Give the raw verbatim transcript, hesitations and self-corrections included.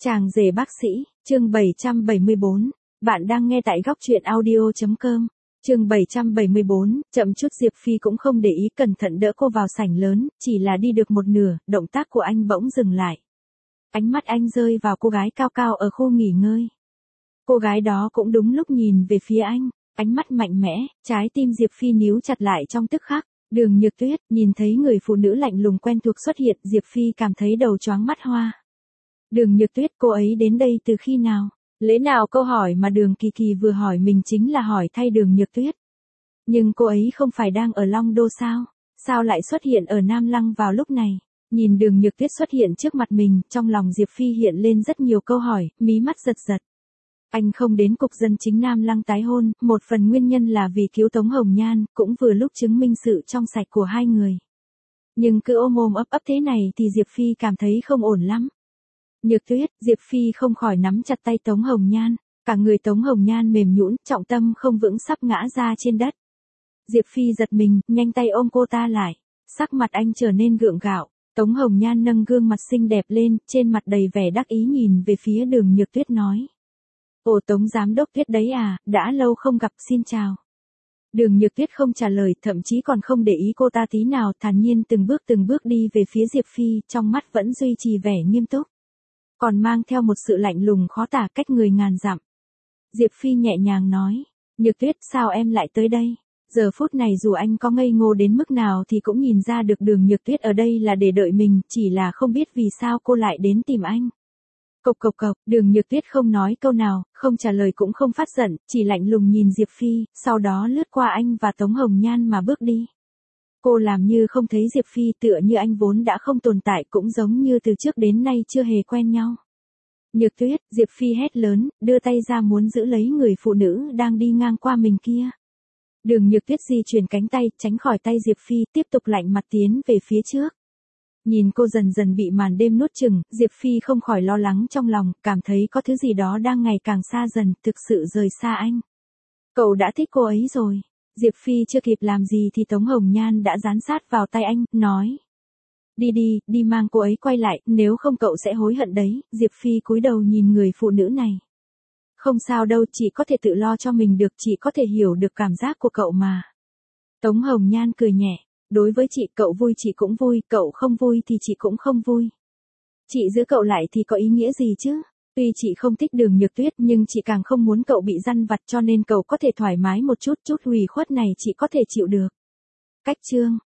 Chàng rể bác sĩ, chương bảy trăm bảy mươi bốn. Bạn đang nghe tại góc truyện audio chấm com. Chương bảy trăm bảy mươi bốn, chậm chút Diệp Phi cũng không để ý, cẩn thận đỡ cô vào sảnh lớn, chỉ là đi được một nửa, động tác của anh bỗng dừng lại. Ánh mắt anh rơi vào cô gái cao cao ở khu nghỉ ngơi. Cô gái đó cũng đúng lúc nhìn về phía anh, ánh mắt mạnh mẽ, trái tim Diệp Phi níu chặt lại trong tức khắc. Đường Nhược Tuyết, nhìn thấy người phụ nữ lạnh lùng quen thuộc xuất hiện, Diệp Phi cảm thấy đầu choáng mắt hoa. Đường Nhược Tuyết, cô ấy đến đây từ khi nào? Lẽ nào câu hỏi mà Đường Kỳ Kỳ vừa hỏi mình chính là hỏi thay Đường Nhược Tuyết? Nhưng cô ấy không phải đang ở Long Đô sao? Sao lại xuất hiện ở Nam Lăng vào lúc này? Nhìn Đường Nhược Tuyết xuất hiện trước mặt mình, trong lòng Diệp Phi hiện lên rất nhiều câu hỏi, mí mắt giật giật. Anh không đến cục dân chính Nam Lăng tái hôn, một phần nguyên nhân là vì cứu Tống Hồng Nhan, cũng vừa lúc chứng minh sự trong sạch của hai người. Nhưng cứ ôm ôm ấp ấp thế này thì Diệp Phi cảm thấy không ổn lắm. Nhược Tuyết, Diệp Phi không khỏi nắm chặt tay Tống Hồng Nhan, cả người Tống Hồng Nhan mềm nhũn, trọng tâm không vững sắp ngã ra trên đất. Diệp Phi giật mình, nhanh tay ôm cô ta lại, sắc mặt anh trở nên gượng gạo. Tống Hồng Nhan nâng gương mặt xinh đẹp lên, trên mặt đầy vẻ đắc ý nhìn về phía Đường Nhược Tuyết nói. Ồ, Tống giám đốc Tuyết đấy à, đã lâu không gặp, xin chào. Đường Nhược Tuyết không trả lời, thậm chí còn không để ý cô ta tí nào, thản nhiên từng bước từng bước đi về phía Diệp Phi, trong mắt vẫn duy trì vẻ nghiêm túc. Còn mang theo một sự lạnh lùng khó tả, cách người ngàn dặm. Diệp Phi nhẹ nhàng nói, Nhược Tuyết, sao em lại tới đây? Giờ phút này dù anh có ngây ngô đến mức nào thì cũng nhìn ra được Đường Nhược Tuyết ở đây là để đợi mình, chỉ là không biết vì sao cô lại đến tìm anh. Cộc cộc cộc, Đường Nhược Tuyết không nói câu nào, không trả lời cũng không phát giận, chỉ lạnh lùng nhìn Diệp Phi, sau đó lướt qua anh và Tống Hồng Nhan mà bước đi. Cô làm như không thấy Diệp Phi, tựa như anh vốn đã không tồn tại, cũng giống như từ trước đến nay chưa hề quen nhau. Nhược Tuyết, Diệp Phi hét lớn, đưa tay ra muốn giữ lấy người phụ nữ đang đi ngang qua mình kia. Đường Nhược Tuyết di chuyển cánh tay, tránh khỏi tay Diệp Phi, tiếp tục lạnh mặt tiến về phía trước. Nhìn cô dần dần bị màn đêm nuốt chửng, Diệp Phi không khỏi lo lắng trong lòng, cảm thấy có thứ gì đó đang ngày càng xa dần, thực sự rời xa anh. Cậu đã thích cô ấy rồi. Diệp Phi chưa kịp làm gì thì Tống Hồng Nhan đã dán sát vào tay anh, nói. Đi đi, đi mang cô ấy quay lại, nếu không cậu sẽ hối hận đấy. Diệp Phi cúi đầu nhìn người phụ nữ này. Không sao đâu, chị có thể tự lo cho mình được, chị có thể hiểu được cảm giác của cậu mà. Tống Hồng Nhan cười nhẹ. Đối với chị, cậu vui chị cũng vui, cậu không vui thì chị cũng không vui. Chị giữ cậu lại thì có ý nghĩa gì chứ? Tuy chị không thích Đường Nhược Tuyết nhưng chị càng không muốn cậu bị dằn vặt, cho nên cậu có thể thoải mái một chút, chút ủy khuất này chị có thể chịu được. Cách chương.